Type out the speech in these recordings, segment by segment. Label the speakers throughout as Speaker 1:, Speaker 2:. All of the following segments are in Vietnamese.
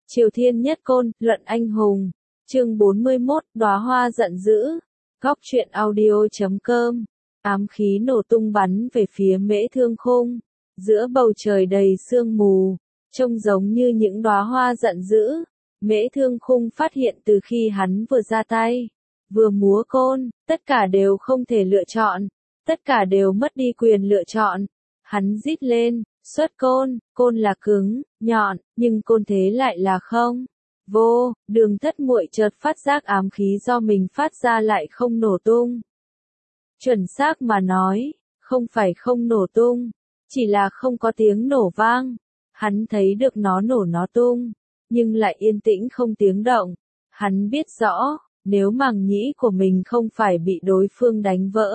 Speaker 1: Triều Thiên Nhất Côn, Luận Anh Hùng. Chương 41, Đóa hoa giận dữ. Góc truyện audio.com. Ám khí nổ tung bắn về phía Mễ Thương Khung. Giữa bầu trời đầy sương mù, trông giống như những đóa hoa giận dữ. Mễ Thương Khung phát hiện từ khi hắn vừa ra tay, vừa múa côn, tất cả đều không thể lựa chọn, tất cả đều mất đi quyền lựa chọn. Hắn rít lên, xuất côn, côn là cứng, nhọn, nhưng côn thế lại là không. Vô, Đường Thất Muội chợt phát giác ám khí do mình phát ra lại không nổ tung. Chuẩn xác mà nói, không phải không nổ tung, chỉ là không có tiếng nổ vang. Hắn thấy được nó nổ nó tung, nhưng lại yên tĩnh không tiếng động. Hắn biết rõ, nếu màng nhĩ của mình không phải bị đối phương đánh vỡ,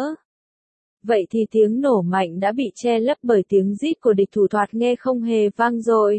Speaker 1: vậy thì tiếng nổ mạnh đã bị che lấp bởi tiếng rít của địch thủ thoạt nghe không hề vang dội.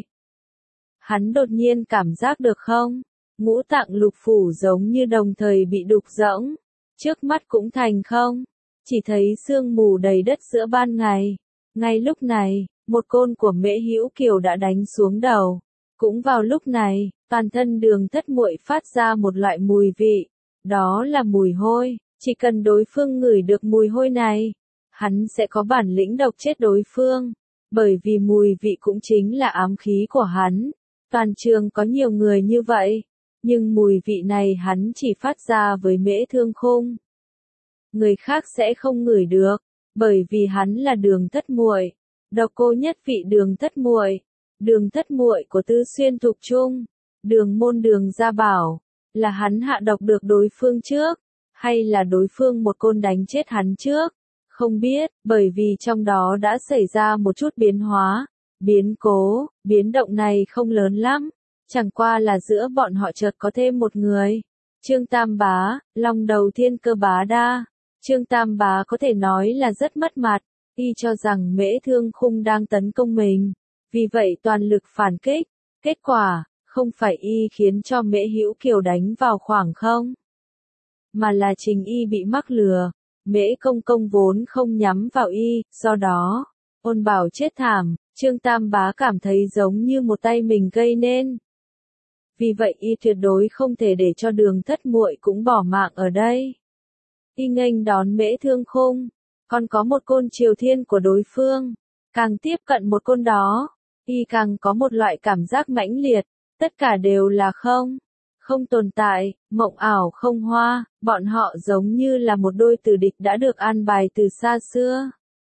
Speaker 1: Hắn đột nhiên cảm giác được không? Ngũ tạng lục phủ giống như đồng thời bị đục rỗng. Trước mắt cũng thành không. Chỉ thấy sương mù đầy đất giữa ban ngày. Ngay lúc này, một côn của Mễ Hữu Kiều đã đánh xuống đầu. Cũng vào lúc này, toàn thân Đường Thất Muội phát ra một loại mùi vị. Đó là mùi hôi. Chỉ cần đối phương ngửi được mùi hôi này, hắn sẽ có bản lĩnh độc chết đối phương. Bởi vì mùi vị cũng chính là ám khí của hắn. Toàn trường có nhiều người như vậy, nhưng mùi vị này hắn chỉ phát ra với Mễ Thương Khung. Người khác sẽ không ngửi được, bởi vì hắn là Đường Thất Muội, độc cô nhất vị Đường Thất Muội, Đường Thất Muội của Tứ Xuyên Thục Trung, Đường môn Đường Gia Bảo. Là hắn hạ độc được đối phương trước, hay là đối phương một côn đánh chết hắn trước? Không biết, bởi vì trong đó đã xảy ra một chút biến hóa. Biến cố, biến động này không lớn lắm, chẳng qua là giữa bọn họ chợt có thêm một người. Trương Tam Bá, Long Đầu Thiên Cơ Bá Đa. Trương Tam Bá có thể nói là rất mất mặt, y cho rằng Mễ Thương Khung đang tấn công mình, vì vậy toàn lực phản kích. Kết quả, không phải y khiến cho Mễ Hữu Kiều đánh vào khoảng không, mà là chính y bị mắc lừa. Mễ Công Công vốn không nhắm vào y, do đó, Ôn Bảo chết thảm. Trương Tam Bá cảm thấy giống như một tay mình gây nên. Vì vậy y tuyệt đối không thể để cho Đường Thất Muội cũng bỏ mạng ở đây. Y nghênh đón Mễ Thương Khung, còn có một côn Triều Thiên của đối phương. Càng tiếp cận một côn đó, y càng có một loại cảm giác mãnh liệt, tất cả đều là không. Không tồn tại, mộng ảo không hoa, bọn họ giống như là một đôi tử địch đã được an bài từ xa xưa.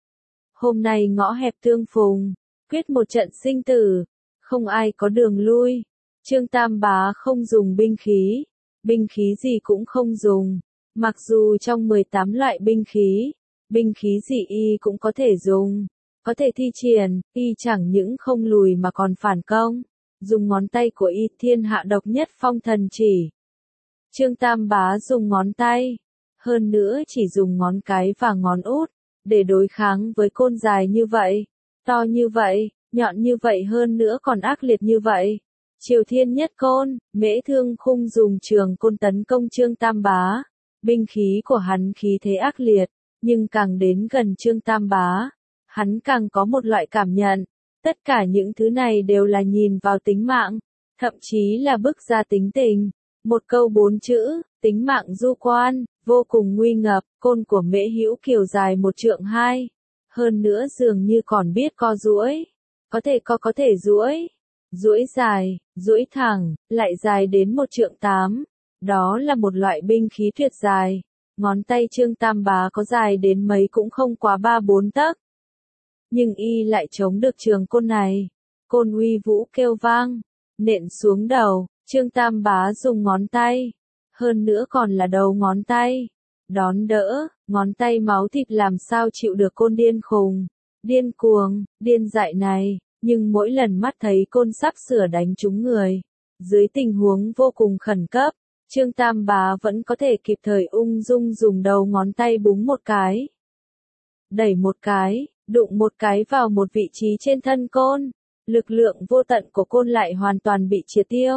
Speaker 1: Hôm nay ngõ hẹp tương phùng, quyết một trận sinh tử, không ai có đường lui. Trương Tam Bá không dùng binh khí gì cũng không dùng. Mặc dù trong 18 loại binh khí gì y cũng có thể dùng, có thể thi triển, y chẳng những không lùi mà còn phản công, dùng ngón tay của y thiên hạ độc nhất phong thần chỉ. Trương Tam Bá dùng ngón tay, hơn nữa chỉ dùng ngón cái và ngón út, để đối kháng với côn dài như vậy, to như vậy, nhọn như vậy, hơn nữa còn ác liệt như vậy. Triều Thiên Nhất Côn, Mễ Thương Khung dùng trường côn tấn công Trương Tam Bá. Binh khí của hắn khí thế ác liệt, nhưng càng đến gần Trương Tam Bá, hắn càng có một loại cảm nhận. Tất cả những thứ này đều là nhìn vào tính mạng, thậm chí là bức ra tính tình. Một câu 4 chữ, tính mạng du quan, vô cùng nguy ngập. Côn của Mễ Hữu Kiều dài 1 trượng 2, hơn nữa dường như còn biết co duỗi, có thể duỗi, duỗi dài, duỗi thẳng, lại dài đến 1 trượng 8. Đó là một loại binh khí tuyệt dài. Ngón tay Trương Tam Bá có dài đến mấy cũng không quá 3-4 tấc. Nhưng y lại chống được trường côn này. Côn uy vũ kêu vang, nện xuống đầu. Trương Tam Bá dùng ngón tay, hơn nữa còn là đầu ngón tay, đón đỡ. Ngón tay máu thịt làm sao chịu được côn điên khùng, điên cuồng, điên dại này. Nhưng mỗi lần mắt thấy côn sắp sửa đánh trúng người, dưới tình huống vô cùng khẩn cấp, Trương Tam Bá vẫn có thể kịp thời ung dung dùng đầu ngón tay búng một cái, đẩy một cái, đụng một cái vào một vị trí trên thân côn. Lực lượng vô tận của côn lại hoàn toàn bị triệt tiêu,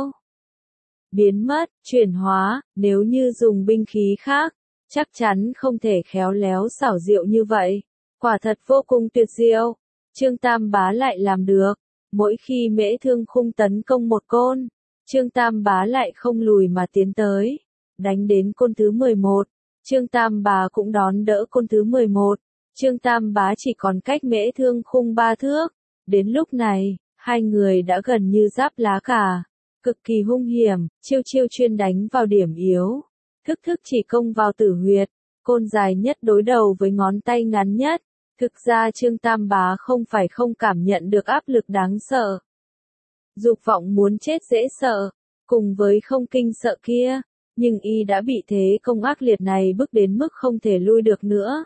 Speaker 1: biến mất, chuyển hóa. Nếu như dùng binh khí khác, chắc chắn không thể khéo léo xảo diệu như vậy. Quả thật vô cùng tuyệt diệu. Trương Tam Bá lại làm được. Mỗi khi Mễ Thương Khung tấn công một côn, Trương Tam Bá lại không lùi mà tiến tới, đánh đến côn thứ 11. Trương Tam Bá cũng đón đỡ côn thứ 11. Trương Tam Bá chỉ còn cách Mễ Thương Khung 3 thước. Đến lúc này, hai người đã gần như giáp lá cà. Cực kỳ hung hiểm, chiêu chiêu chuyên đánh vào điểm yếu. Thức thức chỉ công vào tử huyệt. Côn dài nhất đối đầu với ngón tay ngắn nhất. Thực ra Trương Tam Bá không phải không cảm nhận được áp lực đáng sợ. Dục vọng muốn chết dễ sợ, cùng với không kinh sợ kia, nhưng y đã bị thế công ác liệt này bức đến mức không thể lui được nữa.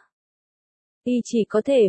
Speaker 1: Y chỉ có thể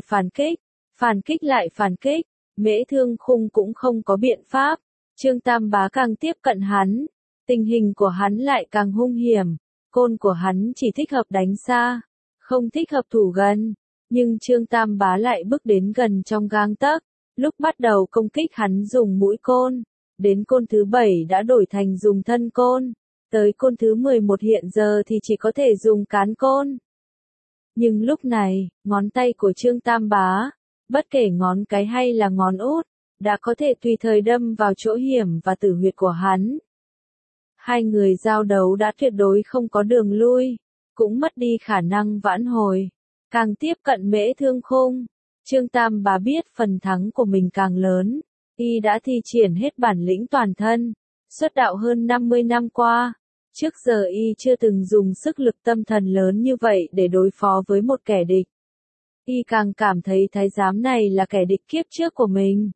Speaker 1: phản kích lại phản kích, Mễ Thương Khung cũng không có biện pháp. Trương Tam Bá càng tiếp cận hắn, tình hình của hắn lại càng hung hiểm, côn của hắn chỉ thích hợp đánh xa, không thích hợp thủ gần, nhưng Trương Tam Bá lại bước đến gần trong gang tấc. Lúc bắt đầu công kích hắn dùng mũi côn, đến côn thứ 7 đã đổi thành dùng thân côn, tới côn thứ 11 hiện giờ thì chỉ có thể dùng cán côn. Nhưng lúc này, ngón tay của Trương Tam Bá, bất kể ngón cái hay là ngón út, đã có thể tùy thời đâm vào chỗ hiểm và tử huyệt của hắn. Hai người giao đấu đã tuyệt đối không có đường lui, cũng mất đi khả năng vãn hồi. Càng tiếp cận Mễ Thương Khung, Trương Tam Bá biết phần thắng của mình càng lớn, y đã thi triển hết bản lĩnh toàn thân, xuất đạo hơn 50 năm qua. Trước giờ y chưa từng dùng sức lực tâm thần lớn như vậy để đối phó với một kẻ địch. Y càng cảm thấy thái giám này là kẻ địch kiếp trước của mình.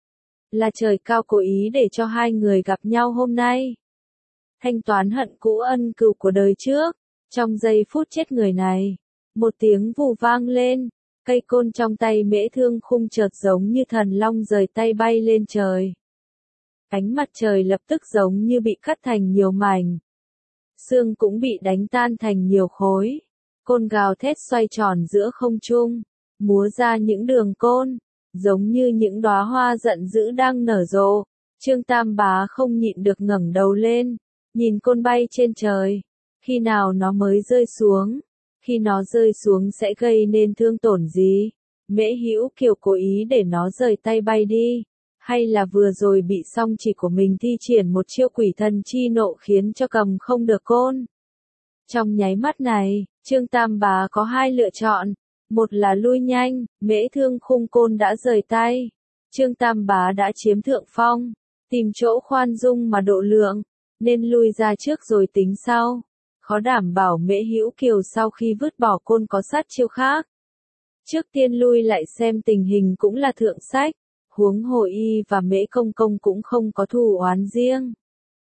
Speaker 1: Là trời cao cố ý để cho hai người gặp nhau hôm nay. Thanh toán hận cũ ân cừu của đời trước. Trong giây phút chết người này, một tiếng vù vang lên, cây côn trong tay Mễ Thương Khung chợt giống như thần long rời tay bay lên trời. Ánh mặt trời lập tức giống như bị cắt thành nhiều mảnh. Xương cũng bị đánh tan thành nhiều khối. Côn gào thét xoay tròn giữa không trung, múa ra những đường côn, giống như những đóa hoa giận dữ đang nở rộ. Trương Tam Bá không nhịn được ngẩng đầu lên, nhìn côn bay trên trời. Khi nào nó mới rơi xuống? Khi nó rơi xuống sẽ gây nên thương tổn gì? Mễ Hữu Kiều cố ý để nó rời tay bay đi, hay là vừa rồi bị song chỉ của mình thi triển một chiêu quỷ thần chi nộ khiến cho cầm không được côn? Trong nháy mắt này, Trương Tam Bá có hai lựa chọn, một là lui nhanh, Mễ Thương Khung côn đã rời tay. Trương Tam Bá đã chiếm thượng phong, tìm chỗ khoan dung mà độ lượng, nên lui ra trước rồi tính sau. Khó đảm bảo Mễ Hữu Kiều sau khi vứt bỏ côn có sát chiêu khác. Trước tiên lui lại xem tình hình cũng là thượng sách, huống hồ y và Mễ Công Công cũng không có thù oán riêng.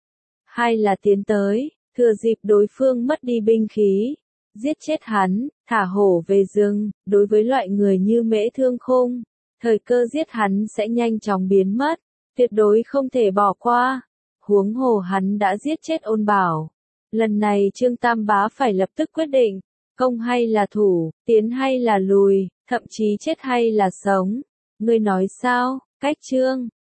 Speaker 1: Hay là tiến tới, thừa dịp đối phương mất đi binh khí, giết chết hắn, thả hổ về rừng. Đối với loại người như Mễ Thương Khung, thời cơ giết hắn sẽ nhanh chóng biến mất, tuyệt đối không thể bỏ qua. Huống hồ hắn đã giết chết Ôn Bảo. Lần này Trương Tam Bá phải lập tức quyết định, công hay là thủ, tiến hay là lùi, thậm chí chết hay là sống. Ngươi nói sao? Cách chương